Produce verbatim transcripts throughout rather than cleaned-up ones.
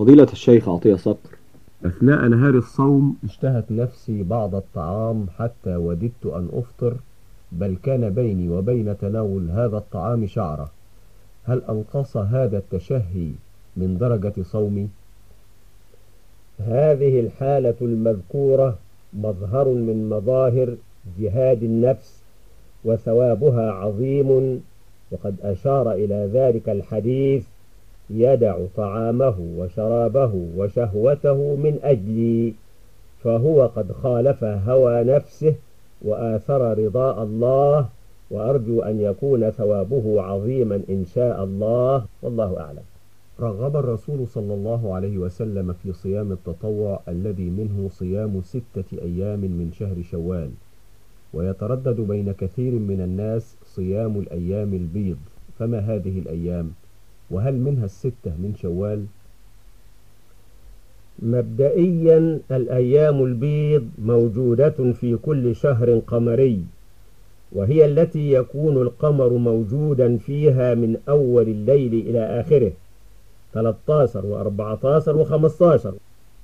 فضيلة الشيخ عطية صقر، أثناء نهار الصوم اشتهت نفسي بعض الطعام حتى وددت أن أفطر، بل كان بيني وبين تناول هذا الطعام شعرة. هل أنقص هذا التشهي من درجة صومي؟ هذه الحالة المذكورة مظهر من مظاهر جهاد النفس، وثوابها عظيم، وقد أشار إلى ذلك الحديث: يدع طعامه وشرابه وشهوته من أجلي، فهو قد خالف هوى نفسه وآثر رضاء الله، وأرجو أن يكون ثوابه عظيما إن شاء الله، والله أعلم. رغب الرسول صلى الله عليه وسلم في صيام التطوع الذي منه صيام ستة أيام من شهر شوال، ويتردد بين كثير من الناس صيام الأيام البيض، فما هذه الأيام؟ وهل منها الستة من شوال؟ مبدئيا الأيام البيض موجودة في كل شهر قمري، وهي التي يكون القمر موجودا فيها من أول الليل إلى آخره، ثلاثة عشر وأربعة عشر وخمسة عشر،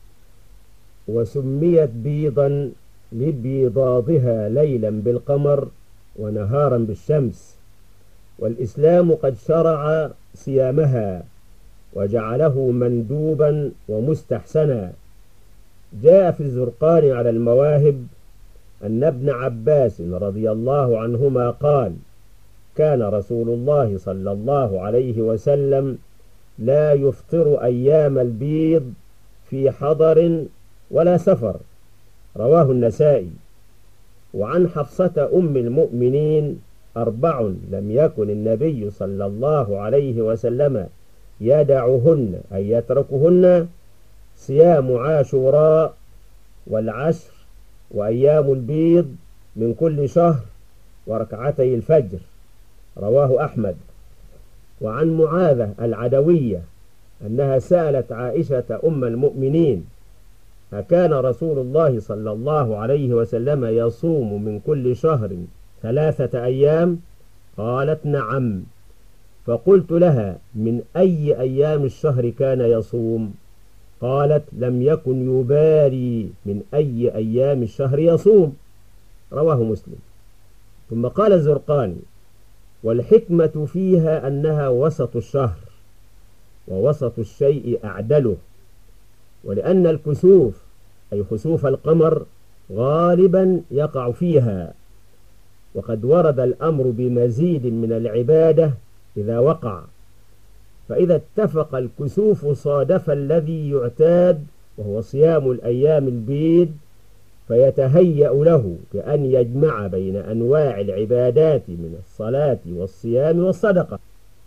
وسميت بيضا لبيضاضها ليلا بالقمر ونهارا بالشمس. والإسلام قد شرع صيامها وجعله مندوبا ومستحسنا. جاء في الزرقان على المواهب أن ابن عباس رضي الله عنهما قال: كان رسول الله صلى الله عليه وسلم لا يفطر أيام البيض في حضر ولا سفر، رواه النسائي. وعن حفصة أم المؤمنين: أربع لم يكن النبي صلى الله عليه وسلم يدعهن أي يتركهن: صيام عاشوراء والعشر وأيام البيض من كل شهر وركعتي الفجر، رواه أحمد. وعن معاذة العدوية أنها سألت عائشة أم المؤمنين: أكان رسول الله صلى الله عليه وسلم يصوم من كل شهر ثلاثة أيام؟ قالت: نعم. فقلت لها: من أي أيام الشهر كان يصوم؟ قالت: لم يكن يبالي من أي أيام الشهر يصوم، رواه مسلم. ثم قال الزرقاني: والحكمة فيها أنها وسط الشهر، ووسط الشيء أعدله، ولأن الكسوف أي خسوف القمر غالبا يقع فيها، وقد ورد الأمر بمزيد من العبادة إذا وقع، فإذا اتفق الكسوف صادف الذي يعتاد وهو صيام الأيام البيض، فيتهيأ له بأن يجمع بين أنواع العبادات من الصلاة والصيام والصدقة،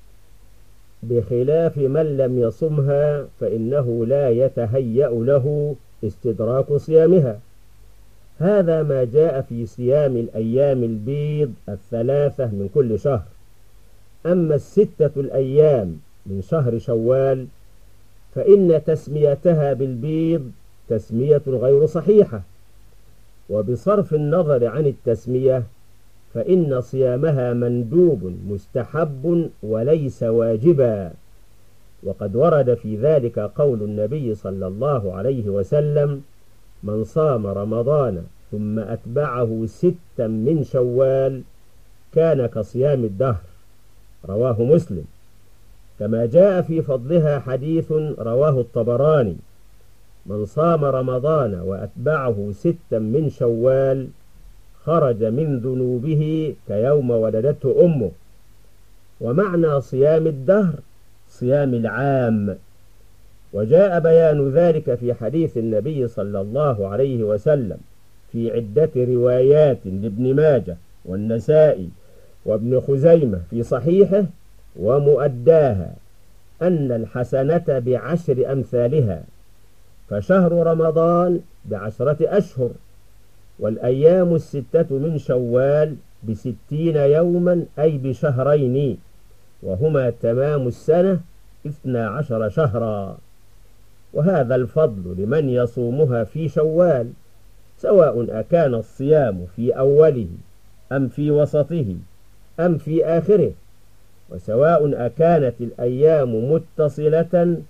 بخلاف من لم يصمها فإنه لا يتهيأ له استدراك صيامها. هذا ما جاء في صيام الأيام البيض الثلاثة من كل شهر. أما الستة الأيام من شهر شوال فإن تسميتها بالبيض تسمية غير صحيحة، وبصرف النظر عن التسمية فإن صيامها مندوب مستحب وليس واجبا، وقد ورد في ذلك قول النبي صلى الله عليه وسلم: من صام رمضان ثم أتبعه ستا من شوال كان كصيام الدهر، رواه مسلم. كما جاء في فضلها حديث رواه الطبراني: من صام رمضان وأتبعه ستا من شوال خرج من ذنوبه كيوم ولدته أمه. ومعنى صيام الدهر صيام العام، وجاء بيان ذلك في حديث النبي صلى الله عليه وسلم في عدة روايات لابن ماجه والنسائي وابن خزيمة في صحيحه ومؤداها أن الحسنة بعشر أمثالها، فشهر رمضان بعشرة أشهر، والأيام الستة من شوال بستين يوما أي بشهرين، وهما تمام السنة اثنا عشر شهرا. وهذا الفضل لمن يصومها في شوال، سواء أكان الصيام في أوله أم في وسطه أم في آخره، وسواء أكانت الأيام متصلة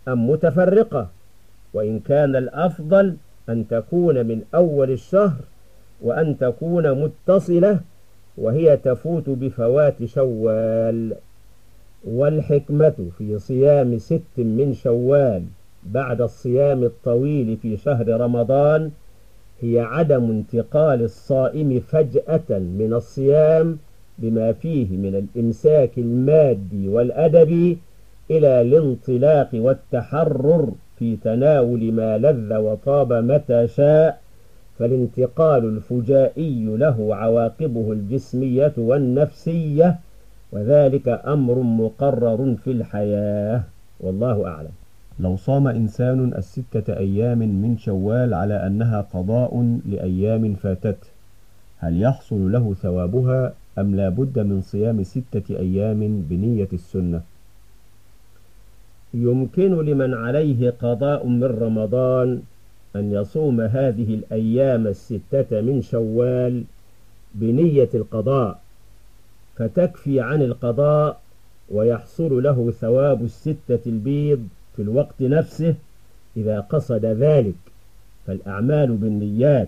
أم متفرقة؟ وإن كان الأفضل أن تكون من أول الشهر وأن تكون متصلة وهي تفوت بفوات شوال. والحكمة في صيام ست من شوال بعد الصيام الطويل في شهر رمضان هي عدم انتقال الصائم فجأة من الصيام بما فيه من الإمساك المادي والأدبي إلى الانطلاق والتحرر في تناول ما لذ وطاب متى شاء، فالانتقال الفجائي له عواقبه الجسمية والنفسية، وذلك أمر مقرر في الحياة، والله أعلم. لو صام إنسان الستة أيام من شوال على أنها قضاء لأيام فاتته، هل يحصل له ثوابها أم لا بد من صيام ستة أيام بنية السنة؟ يمكن لمن عليه قضاء من رمضان أن يصوم هذه الأيام الستة من شوال بنية القضاء، فتكفي عن القضاء ويحصل له ثواب الستة البيض في الوقت نفسه إذا قصد ذلك، فالأعمال بالنيات.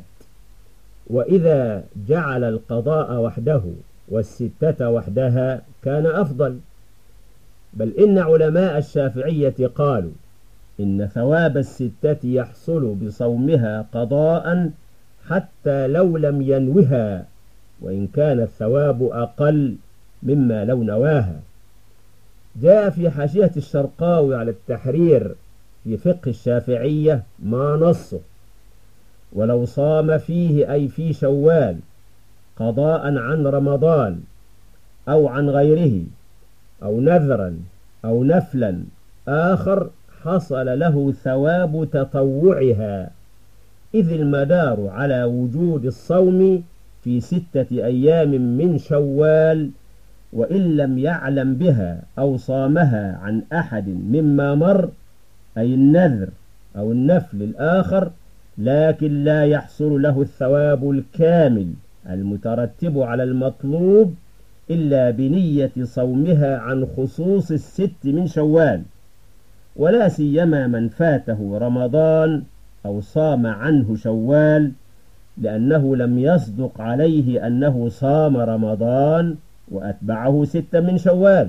وإذا جعل القضاء وحده والستة وحدها كان أفضل، بل إن علماء الشافعية قالوا إن ثواب الستة يحصل بصومها قضاء حتى لو لم ينوها، وإن كان الثواب أقل مما لو نواها. جاء في حاشية الشرقاوي على التحرير في فقه الشافعية ما نصه: ولو صام فيه أي في شوال قضاء عن رمضان أو عن غيره أو نذرا أو نفلا آخر حصل له ثواب تطوعها، إذ المدار على وجود الصوم في ستة أيام من شوال، وإن لم يعلم بها أو صامها عن أحد مما مر، أي النذر أو النفل الآخر، لكن لا يحصل له الثواب الكامل المترتب على المطلوب إلا بنية صومها عن خصوص الست من شوال، ولا سيما من فاته رمضان أو صام عنه شوال، لأنه لم يصدق عليه أنه صام رمضان وأتبعه ستة من شوال.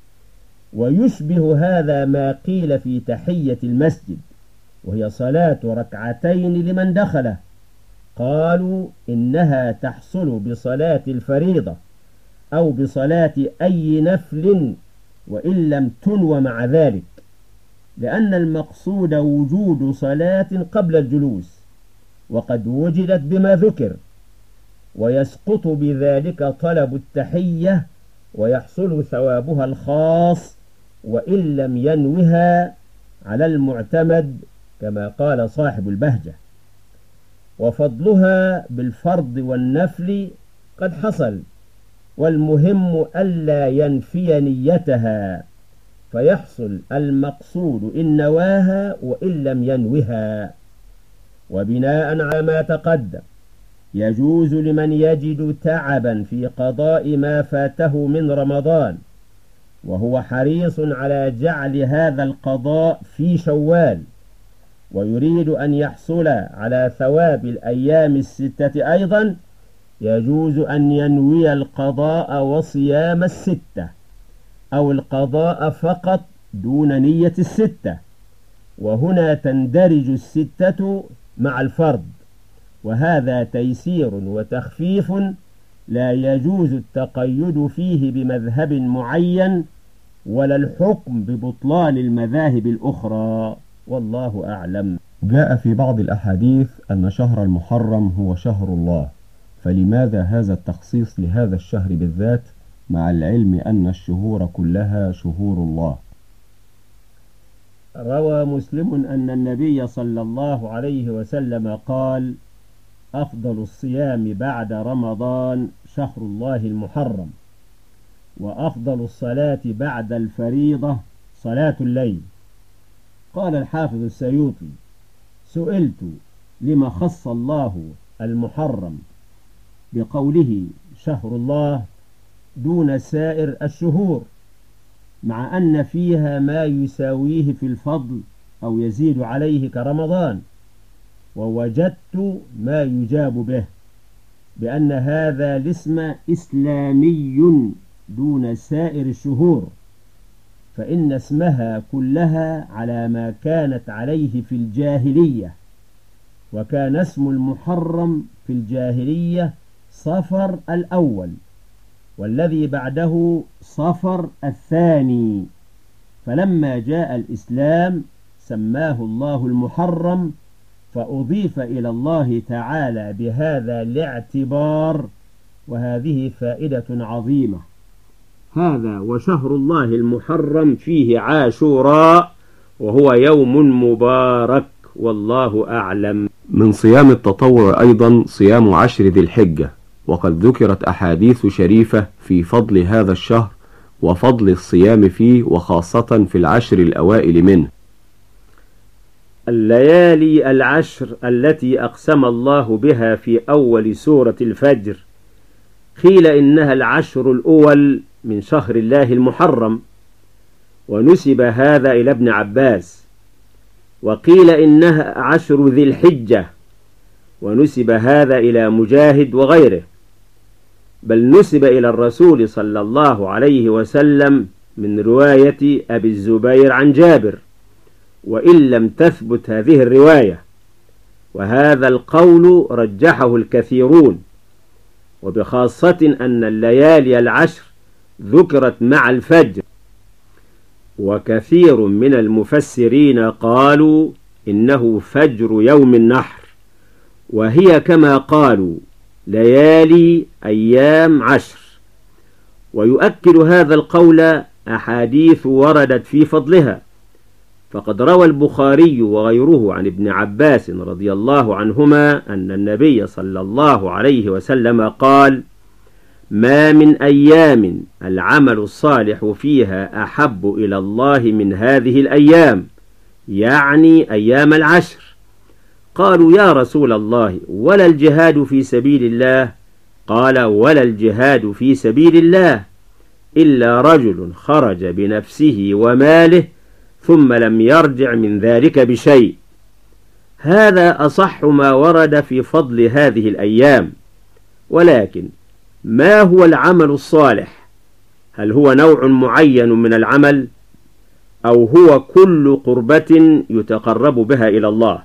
ويشبه هذا ما قيل في تحية المسجد، وهي صلاة ركعتين لمن دخله، قالوا إنها تحصل بصلاة الفريضة أو بصلاة أي نفل وإن لم تنو مع ذلك، لأن المقصود وجود صلاة قبل الجلوس، وقد وجدت بما ذكر، ويسقط بذلك طلب التحية ويحصل ثوابها الخاص وإن لم ينوها على المعتمد كما قال صاحب البهجة. وفضلها بالفرض والنفل قد حصل، والمهم ألا ينفي نيتها، فيحصل المقصود إن نواها وإن لم ينوها. وبناء على ما تقدم يجوز لمن يجد تعبا في قضاء ما فاته من رمضان وهو حريص على جعل هذا القضاء في شوال، ويريد أن يحصل على ثواب الأيام الستة أيضا، يجوز أن ينوي القضاء وصيام الستة، أو القضاء فقط دون نية الستة، وهنا تندرج الستة مع الفرض، وهذا تيسير وتخفيف لا يجوز التقيد فيه بمذهب معين ولا الحكم ببطلان المذاهب الأخرى، والله أعلم. جاء في بعض الأحاديث أن شهر المحرم هو شهر الله، فلماذا هذا التخصيص لهذا الشهر بالذات مع العلم أن الشهور كلها شهور الله؟ روى مسلم أن النبي صلى الله عليه وسلم قال: أفضل الصيام بعد رمضان شهر الله المحرم، وأفضل الصلاة بعد الفريضة صلاة الليل. قال الحافظ السيوطي: سئلت لما خص الله المحرم بقوله شهر الله دون سائر الشهور؟ مع أن فيها ما يساويه في الفضل أو يزيد عليه كرمضان، ووجدت ما يجاب به بأن هذا الاسم إسلامي دون سائر الشهور، فإن اسمها كلها على ما كانت عليه في الجاهلية، وكان اسم المحرم في الجاهلية صفر الأول، والذي بعده صفر الثاني، فلما جاء الإسلام سماه الله المحرم، فأضيف إلى الله تعالى بهذا الاعتبار، وهذه فائدة عظيمة. هذا وشهر الله المحرم فيه عاشوراء، وهو يوم مبارك، والله أعلم. من صيام التطوع أيضا صيام عشر ذي الحجة، وقد ذكرت أحاديث شريفة في فضل هذا الشهر وفضل الصيام فيه، وخاصة في العشر الأوائل منه. الليالي العشر التي أقسم الله بها في أول سورة الفجر، قيل إنها العشر الأول من شهر الله المحرم، ونسب هذا إلى ابن عباس، وقيل إنها عشر ذي الحجة، ونسب هذا إلى مجاهد وغيره، بل نسب إلى الرسول صلى الله عليه وسلم من رواية أبي الزبير عن جابر، وإن لم تثبت هذه الرواية، وهذا القول رجحه الكثيرون، وبخاصة أن الليالي العشر ذكرت مع الفجر، وكثير من المفسرين قالوا إنه فجر يوم النحر، وهي كما قالوا ليالي أيام عشر. ويؤكد هذا القول أحاديث وردت في فضلها، فقد روى البخاري وغيره عن ابن عباس رضي الله عنهما أن النبي صلى الله عليه وسلم قال: ما من أيام العمل الصالح فيها أحب إلى الله من هذه الأيام، يعني أيام العشر. قالوا: يا رسول الله، ولا الجهاد في سبيل الله؟ قال: ولا الجهاد في سبيل الله إلا رجل خرج بنفسه وماله ثم لم يرجع من ذلك بشيء. هذا أصح ما ورد في فضل هذه الأيام. ولكن ما هو العمل الصالح؟ هل هو نوع معين من العمل، أو هو كل قربة يتقرب بها إلى الله؟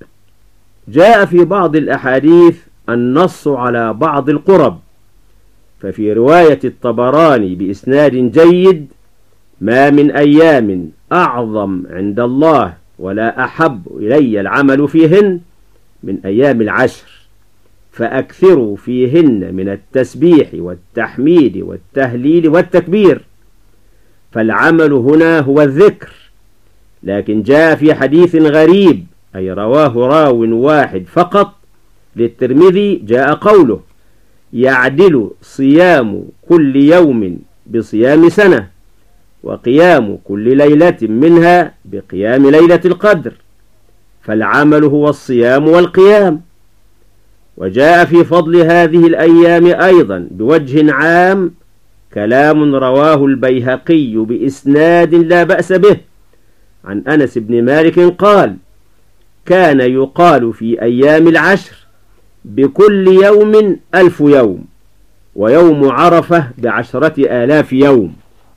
جاء في بعض الأحاديث النص على بعض القرب، ففي رواية الطبراني بإسناد جيد: ما من أيام أعظم عند الله ولا أحب إلي العمل فيهن من أيام العشر، فأكثروا فيهن من التسبيح والتحميد والتهليل والتكبير. فالعمل هنا هو الذكر. لكن جاء في حديث غريب، أي رواه راو واحد فقط، للترمذي، جاء قوله: يعدل صيام كل يوم بصيام سنة، وقيام كل ليلة منها بقيام ليلة القدر. فالعمل هو الصيام والقيام. وجاء في فضل هذه الأيام أيضا بوجه عام كلام رواه البيهقي بإسناد لا بأس به عن أنس بن مالك قال: كان يقال في أيام العشر بكل يوم ألف يوم، ويوم عرفة بعشرة آلاف يوم.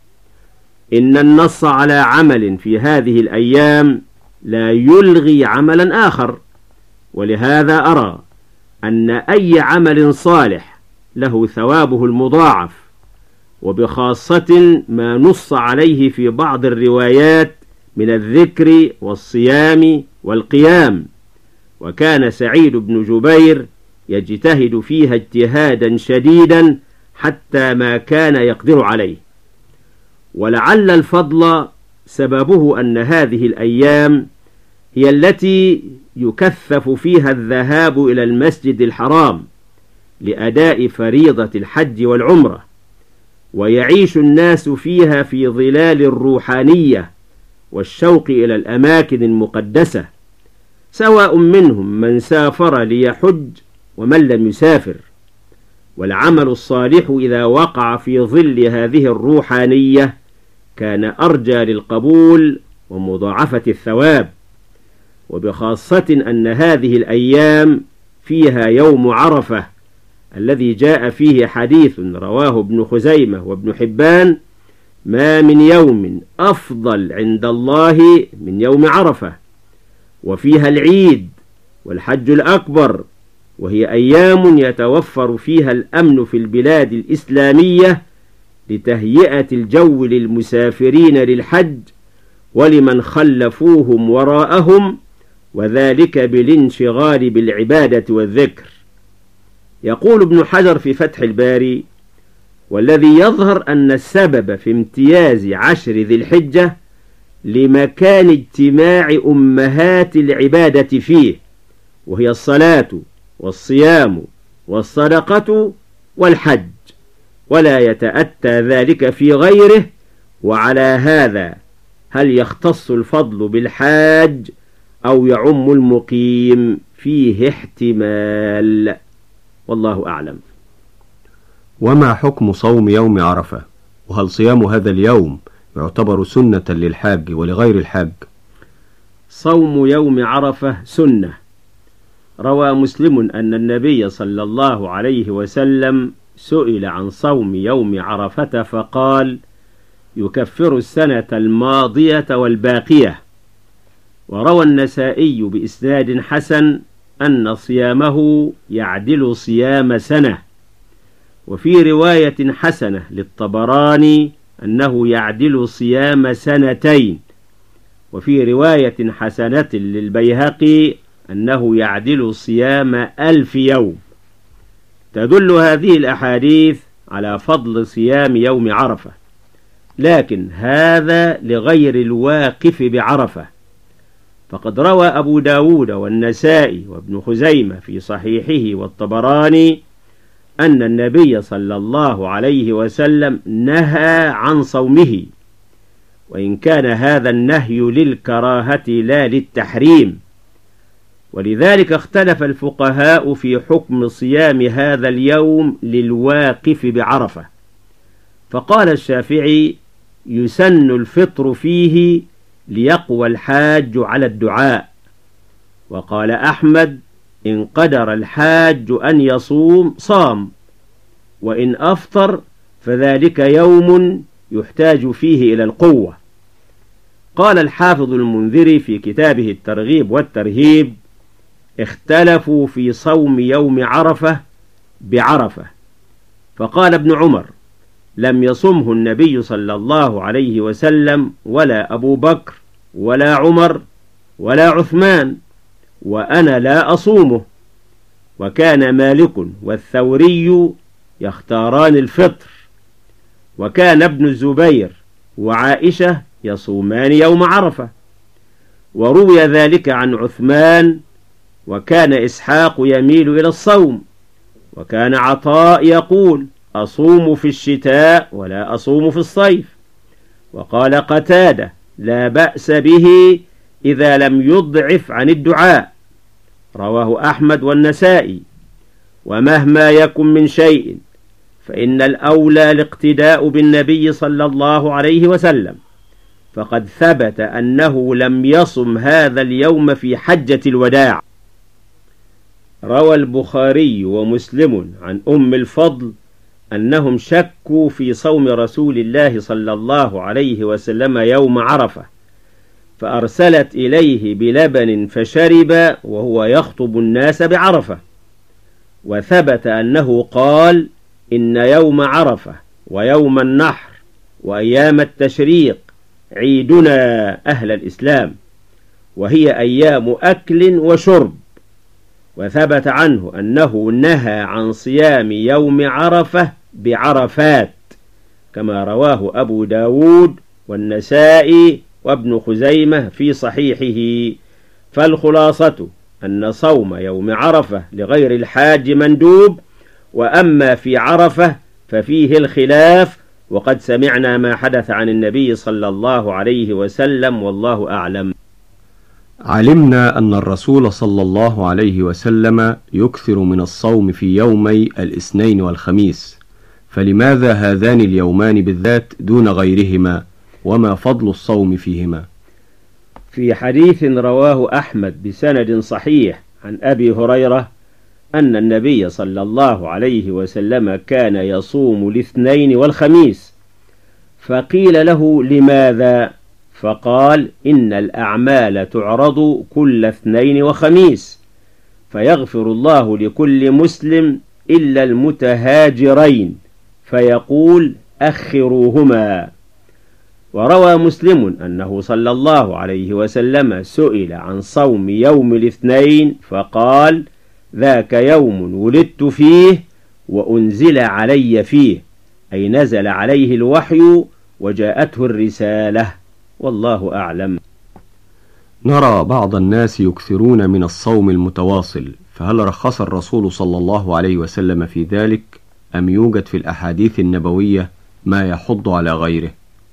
إن النص على عمل في هذه الأيام لا يلغي عملا آخر، ولهذا أرى أن أي عمل صالح له ثوابه المضاعف، وبخاصة ما نص عليه في بعض الروايات من الذكر والصيام والقيام. وكان سعيد بن جبير يجتهد فيها اجتهادا شديدا حتى ما كان يقدر عليه. ولعل الفضل سببه أن هذه الأيام هي التي يكثف فيها الذهاب إلى المسجد الحرام لأداء فريضة الحج والعمرة، ويعيش الناس فيها في ظلال الروحانية والشوق إلى الأماكن المقدسة، سواء منهم من سافر ليحج ومن لم يسافر. والعمل الصالح إذا وقع في ظل هذه الروحانية كان أرجى للقبول ومضاعفة الثواب، وبخاصة أن هذه الأيام فيها يوم عرفة الذي جاء فيه حديث رواه ابن خزيمة وابن حبان: ما من يوم أفضل عند الله من يوم عرفة، وفيها العيد والحج الأكبر، وهي أيام يتوفر فيها الأمن في البلاد الإسلامية لتهيئة الجو للمسافرين للحج ولمن خلفوهم وراءهم، وذلك بالانشغال بالعبادة والذكر. يقول ابن حجر في فتح الباري: والذي يظهر أن السبب في امتياز عشر ذي الحجة لمكان اجتماع أمهات العبادة فيه، وهي الصلاة والصيام والصدقة والحج، ولا يتأتى ذلك في غيره. وعلى هذا هل يختص الفضل بالحاج أو يعم المقيم؟ فيه احتمال، والله أعلم. وما حكم صوم يوم عرفة؟ وهل صيام هذا اليوم يعتبر سنة للحاج ولغير الحاج؟ صوم يوم عرفة سنة. روى مسلم أن النبي صلى الله عليه وسلم سئل عن صوم يوم عرفة فقال: يكفر السنة الماضية والباقية. وروى النسائي بإسناد حسن أن صيامه يعدل صيام سنة، وفي رواية حسنة للطبراني أنه يعدل صيام سنتين، وفي رواية حسنة للبيهقي أنه يعدل صيام ألف يوم. تدل هذه الأحاديث على فضل صيام يوم عرفة، لكن هذا لغير الواقف بعرفة، فقد روى أبو داود والنسائي وابن خزيمة في صحيحه والطبراني أن النبي صلى الله عليه وسلم نهى عن صومه، وإن كان هذا النهي للكراهة لا للتحريم، ولذلك اختلف الفقهاء في حكم صيام هذا اليوم للواقف بعرفة. فقال الشافعي: يسن الفطر فيه ليقوى الحاج على الدعاء. وقال أحمد: إن قدر الحاج أن يصوم صام، وإن أفطر فذلك يوم يحتاج فيه إلى القوة. قال الحافظ المنذري في كتابه الترغيب والترهيب: اختلفوا في صوم يوم عرفة بعرفة، فقال ابن عمر: لم يصمه النبي صلى الله عليه وسلم ولا أبو بكر ولا عمر ولا عثمان، وأنا لا أصومه. وكان مالك والثوري يختاران الفطر، وكان ابن الزبير وعائشة يصومان يوم عرفة، وروي ذلك عن عثمان، وكان إسحاق يميل إلى الصوم، وكان عطاء يقول: أصوم في الشتاء ولا أصوم في الصيف. وقال قتادة: لا بأس به إذا لم يضعف عن الدعاء. رواه أحمد والنسائي. ومهما يكن من شيء فإن الأولى الاقتداء بالنبي صلى الله عليه وسلم، فقد ثبت أنه لم يصم هذا اليوم في حجة الوداع. روى البخاري ومسلم عن أم الفضل أنهم شكوا في صوم رسول الله صلى الله عليه وسلم يوم عرفة، فأرسلت إليه بلبن فشرب وهو يخطب الناس بعرفة. وثبت أنه قال: إن يوم عرفة ويوم النحر وأيام التشريق عيدنا أهل الإسلام، وهي أيام أكل وشرب. وثبت عنه أنه نهى عن صيام يوم عرفة بعرفات، كما رواه أبو داود والنسائي وابن خزيمة في صحيحه. فالخلاصة أن صوم يوم عرفة لغير الحاج مندوب، وأما في عرفة ففيه الخلاف، وقد سمعنا ما حدث عن النبي صلى الله عليه وسلم، والله أعلم. علمنا أن الرسول صلى الله عليه وسلم يكثر من الصوم في يومي الاثنين والخميس، فلماذا هذان اليومان بالذات دون غيرهما؟ وما فضل الصوم فيهما؟ في حديث رواه أحمد بسند صحيح عن أبي هريرة أن النبي صلى الله عليه وسلم كان يصوم الاثنين والخميس، فقيل له لماذا؟ فقال: إن الأعمال تعرض كل اثنين وخميس، فيغفر الله لكل مسلم إلا المتهاجرين، فيقول: أخروهما. وروى مسلم أنه صلى الله عليه وسلم سئل عن صوم يوم الاثنين فقال: ذاك يوم ولدت فيه وأنزل علي فيه، أي نزل عليه الوحي وجاءته الرسالة، والله أعلم. نرى بعض الناس يكثرون من الصوم المتواصل، فهل رخص الرسول صلى الله عليه وسلم في ذلك، أم يوجد في الأحاديث النبوية ما يحض على غيره؟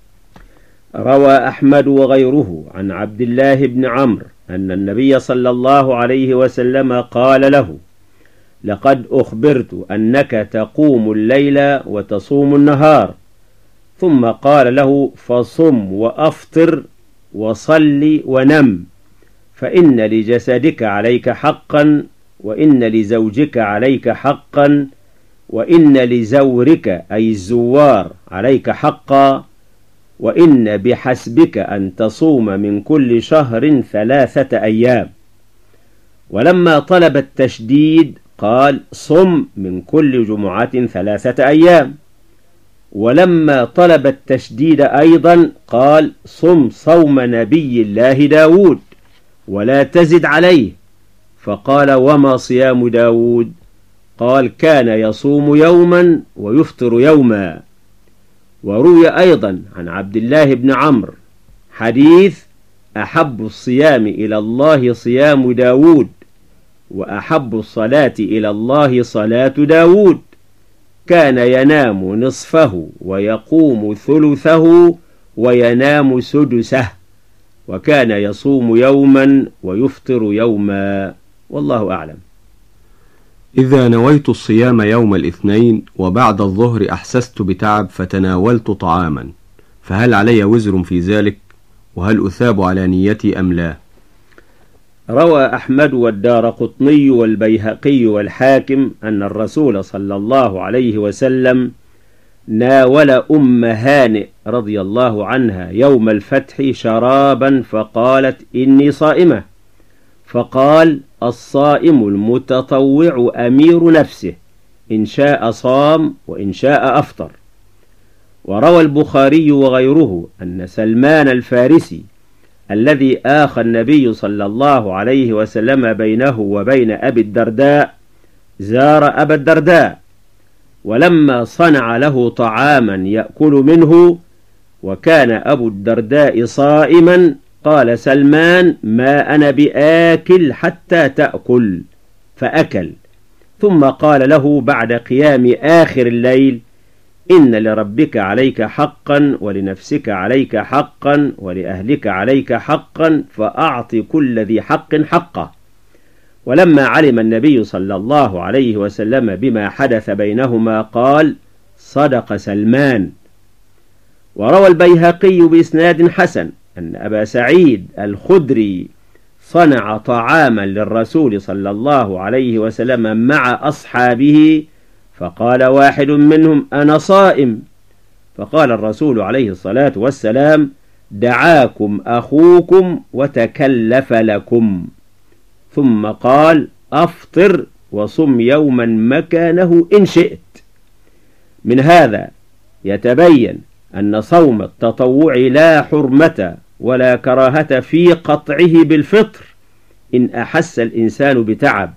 روى أحمد وغيره عن عبد الله بن عمرو أن النبي صلى الله عليه وسلم قال له: لقد أخبرت أنك تقوم الليل وتصوم النهار، ثم قال له: فصم وأفطر وصل ونم، فإن لجسدك عليك حقا، وإن لزوجك عليك حقا، وإن لزورك أي الزوار عليك حقا، وإن بحسبك أن تصوم من كل شهر ثلاثة أيام. ولما طلب التشديد قال: صم من كل جمعة ثلاثة أيام. ولما طلب التشديد أيضا قال: صم صوم نبي الله داود ولا تزد عليه. فقال: وما صيام داود؟ قال: كان يصوم يوما ويفطر يوما. وروي أيضا عن عبد الله بن عمرو حديث: أحب الصيام إلى الله صيام داود، وأحب الصلاة إلى الله صلاة داود، كان ينام نصفه ويقوم ثلثه وينام سدسه، وكان يصوم يوما ويفطر يوما، والله أعلم. إذا نويت الصيام يوم الاثنين وبعد الظهر أحسست بتعب فتناولت طعاما، فهل علي وزر في ذلك؟ وهل أثاب على نيتي أم لا؟ روى أحمد والدارقطني والبيهقي والحاكم أن الرسول صلى الله عليه وسلم ناول أم هانئ رضي الله عنها يوم الفتح شرابا فقالت: إني صائمة، فقال: الصائم المتطوع أمير نفسه، إن شاء صام وإن شاء أفطر. وروى البخاري وغيره أن سلمان الفارسي الذي آخى النبي صلى الله عليه وسلم بينه وبين أبي الدرداء زار أبا الدرداء، ولما صنع له طعاما يأكل منه وكان أبو الدرداء صائما قال سلمان: ما أنا بآكل حتى تأكل، فأكل. ثم قال له بعد قيام آخر الليل: إن لربك عليك حقا، ولنفسك عليك حقا، ولأهلك عليك حقا، فأعط كل ذي حق حقه. ولما علم النبي صلى الله عليه وسلم بما حدث بينهما قال: صدق سلمان. وروى البيهقي بإسناد حسن أن أبا سعيد الخدري صنع طعاما للرسول صلى الله عليه وسلم مع أصحابه، فقال واحد منهم: أنا صائم. فقال الرسول عليه الصلاة والسلام: دعاكم أخوكم وتكلف لكم. ثم قال: أفطر وصم يوما مكانه إن شئت. من هذا يتبين أن صوم التطوع لا حرمة ولا كراهة في قطعه بالفطر إن أحس الإنسان بتعب،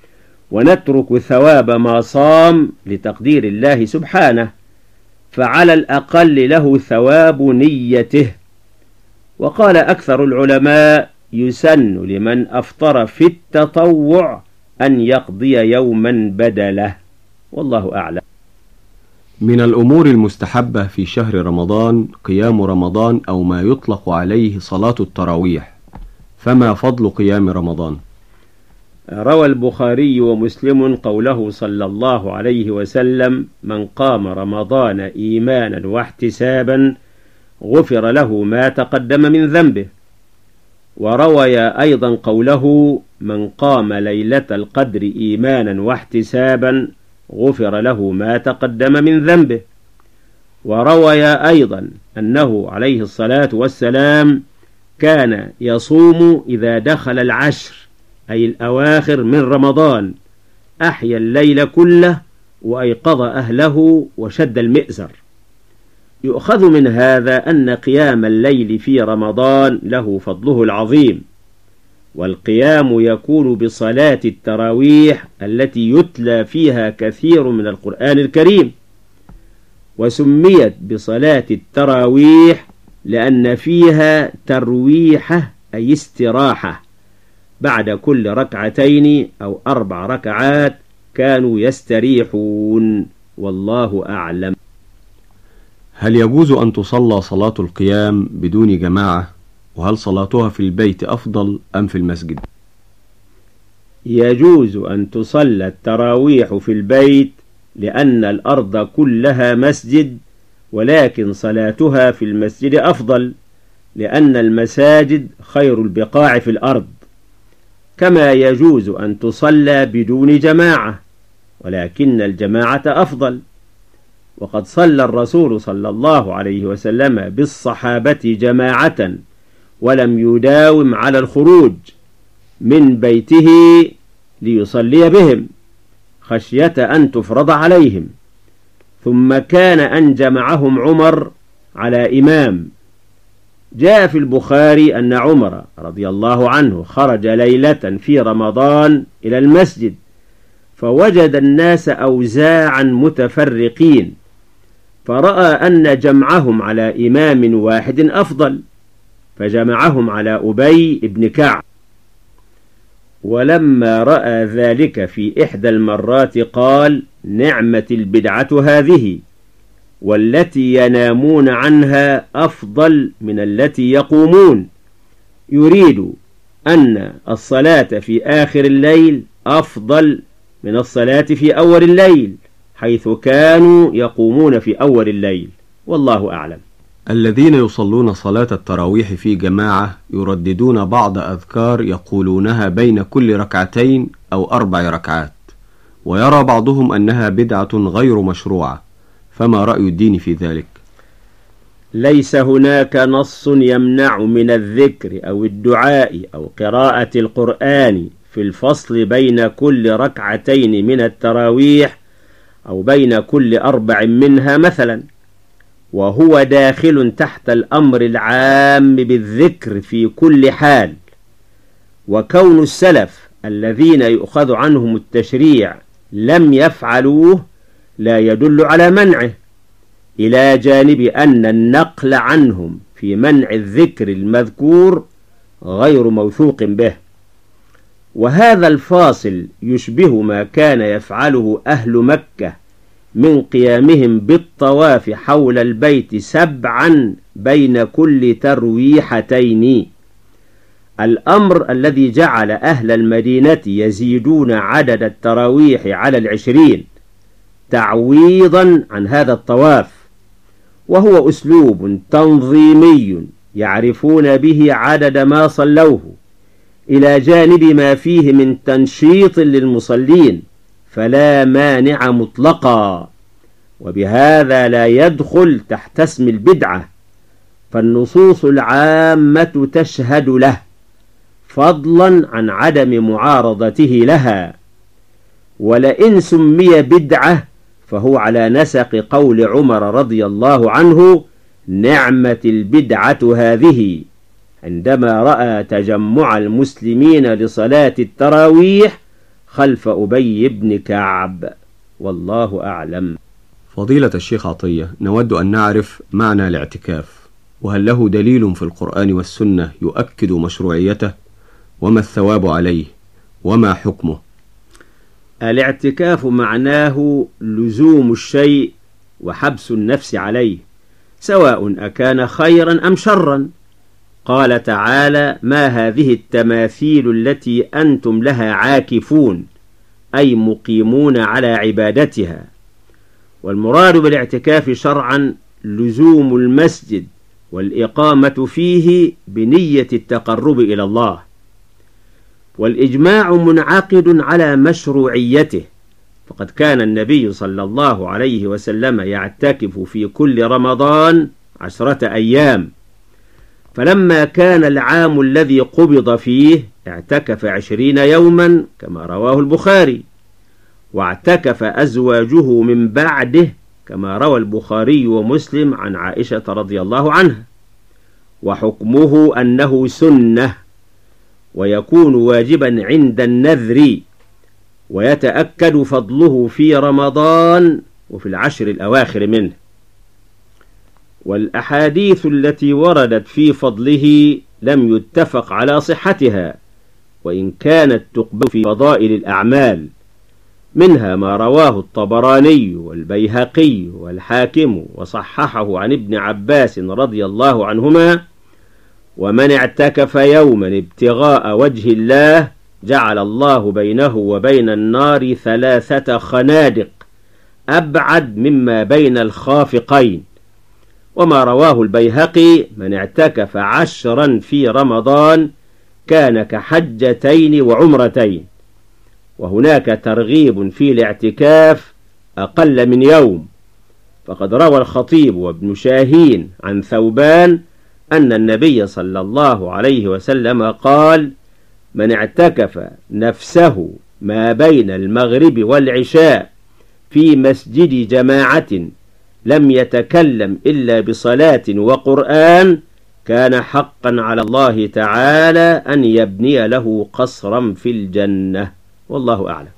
ونترك ثواب ما صام لتقدير الله سبحانه، فعلى الأقل له ثواب نيته. وقال أكثر العلماء: يسن لمن أفطر في التطوع أن يقضي يوما بدله، والله أعلم. من الأمور المستحبة في شهر رمضان قيام رمضان أو ما يطلق عليه صلاة التراويح، فما فضل قيام رمضان؟ روى البخاري ومسلم قوله صلى الله عليه وسلم: من قام رمضان إيمانا واحتسابا غفر له ما تقدم من ذنبه. وروي أيضا قوله: من قام ليلة القدر إيمانا واحتسابا غفر له ما تقدم من ذنبه. وروي أيضا أنه عليه الصلاة والسلام كان يصوم إذا دخل العشر، أي الأواخر من رمضان، أحيا الليل كله وأيقظ أهله وشد المئزر. يؤخذ من هذا أن قيام الليل في رمضان له فضله العظيم، والقيام يكون بصلاة التراويح التي يتلى فيها كثير من القرآن الكريم. وسميت بصلاة التراويح لأن فيها ترويحة، أي استراحة، بعد كل ركعتين أو أربع ركعات كانوا يستريحون، والله أعلم. هل يجوز أن تصلى صلاة القيام بدون جماعة؟ وهل صلاتها في البيت أفضل أم في المسجد؟ يجوز أن تصلى التراويح في البيت لأن الأرض كلها مسجد، ولكن صلاتها في المسجد أفضل لأن المساجد خير البقاع في الأرض. كما يجوز أن تصلى بدون جماعة، ولكن الجماعة أفضل. وقد صلى الرسول صلى الله عليه وسلم بالصحابة جماعة ولم يداوم على الخروج من بيته ليصلي بهم خشية أن تفرض عليهم. ثم كان أن جمعهم عمر على إمام. جاء في البخاري أن عمر رضي الله عنه خرج ليلة في رمضان إلى المسجد فوجد الناس أوزاعا متفرقين، فرأى أن جمعهم على إمام واحد أفضل، فجمعهم على أبي بن كعب. ولما رأى ذلك في إحدى المرات قال: نعمة البدعة هذه، والتي ينامون عنها أفضل من التي يقومون. يريد أن الصلاة في آخر الليل أفضل من الصلاة في أول الليل، حيث كانوا يقومون في أول الليل، والله أعلم. الذين يصلون صلاة التراويح في جماعة يرددون بعض أذكار يقولونها بين كل ركعتين أو أربع ركعات، ويرى بعضهم أنها بدعة غير مشروعة، فما رأي الدين في ذلك؟ ليس هناك نص يمنع من الذكر أو الدعاء أو قراءة القرآن في الفصل بين كل ركعتين من التراويح أو بين كل أربع منها مثلا، وهو داخل تحت الأمر العام بالذكر في كل حال. وكون السلف الذين يؤخذ عنهم التشريع لم يفعلوه لا يدل على منعه، إلى جانب أن النقل عنهم في منع الذكر المذكور غير موثوق به. وهذا الفاصل يشبه ما كان يفعله أهل مكة من قيامهم بالطواف حول البيت سبعا بين كل ترويحتين، الأمر الذي جعل أهل المدينة يزيدون عدد التراويح على العشرين تعويضا عن هذا الطواف، وهو أسلوب تنظيمي يعرفون به عدد ما صلوه، إلى جانب ما فيه من تنشيط للمصلين، فلا مانع مطلقا، وبهذا لا يدخل تحت اسم البدعة، فالنصوص العامة تشهد له فضلا عن عدم معارضته لها. ولئن سمي بدعة فهو على نسق قول عمر رضي الله عنه: نعمة البدعة هذه، عندما رأى تجمع المسلمين لصلاة التراويح خلف أبي بن كعب، والله أعلم. فضيلة الشيخ عطية، نود أن نعرف معنى الاعتكاف، وهل له دليل في القرآن والسنة يؤكد مشروعيته؟ وما الثواب عليه؟ وما حكمه؟ الاعتكاف معناه لزوم الشيء وحبس النفس عليه، سواء أكان خيرا أم شرا. قال تعالى: ما هذه التماثيل التي أنتم لها عاكفون، أي مقيمون على عبادتها. والمراد بالاعتكاف شرعا لزوم المسجد والإقامة فيه بنية التقرب إلى الله. والإجماع منعقد على مشروعيته، فقد كان النبي صلى الله عليه وسلم يعتكف في كل رمضان عشرة أيام، فلما كان العام الذي قبض فيه اعتكف عشرين يوما كما رواه البخاري، واعتكف أزواجه من بعده كما روى البخاري ومسلم عن عائشة رضي الله عنها، وحكمه أنه سنة، ويكون واجبا عند النذر، ويتأكد فضله في رمضان وفي العشر الأواخر منه. والأحاديث التي وردت في فضله لم يتفق على صحتها، وإن كانت تقبل في فضائل الأعمال، منها ما رواه الطبراني والبيهقي والحاكم وصححه عن ابن عباس رضي الله عنهما: ومن اعتكف يوما ابتغاء وجه الله جعل الله بينه وبين النار ثلاثة خنادق أبعد مما بين الخافقين. وما رواه البيهقي: من اعتكف عشرا في رمضان كان كحجتين وعمرتين. وهناك ترغيب في الاعتكاف أقل من يوم، فقد روى الخطيب وابن شاهين عن ثوبان أن النبي صلى الله عليه وسلم قال: من اعتكف نفسه ما بين المغرب والعشاء في مسجد جماعة لم يتكلم إلا بصلاة وقرآن كان حقا على الله تعالى أن يبني له قصرا في الجنة. والله أعلم.